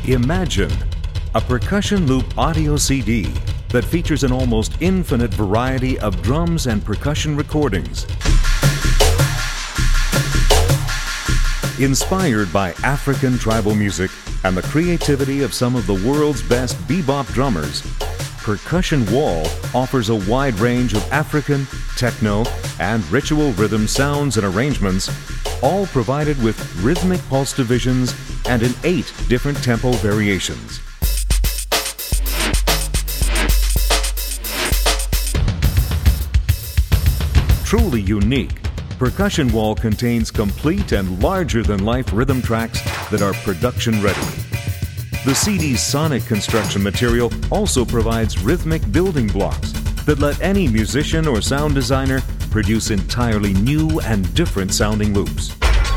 Imagine a percussion loop audio CD that features an almost infinite variety of drums and percussion recordings. Inspired by African tribal music and the creativity of some of the world's best bebop drummers, Percussion Wall offers a wide range of African, techno, and ritual rhythm sounds and arrangements, all provided with rhythmic pulse divisions and in 8 different tempo variations. Truly unique, Percussion Wall contains complete and larger-than-life rhythm tracks that are production-ready. The CD's sonic construction material also provides rhythmic building blocks that let any musician or sound designer produce entirely new and different-sounding loops.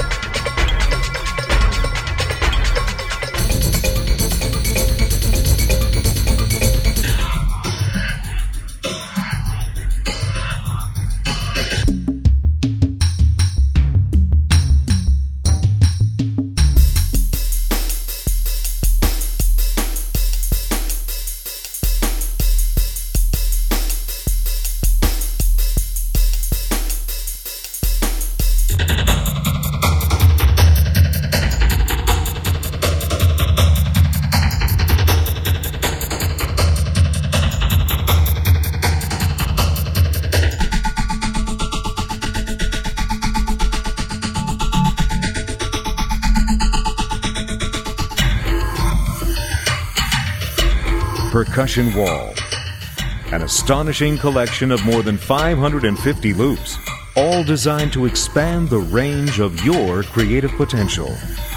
Percussion Wall, an astonishing collection of more than 550 loops, all designed to expand the range of your creative potential.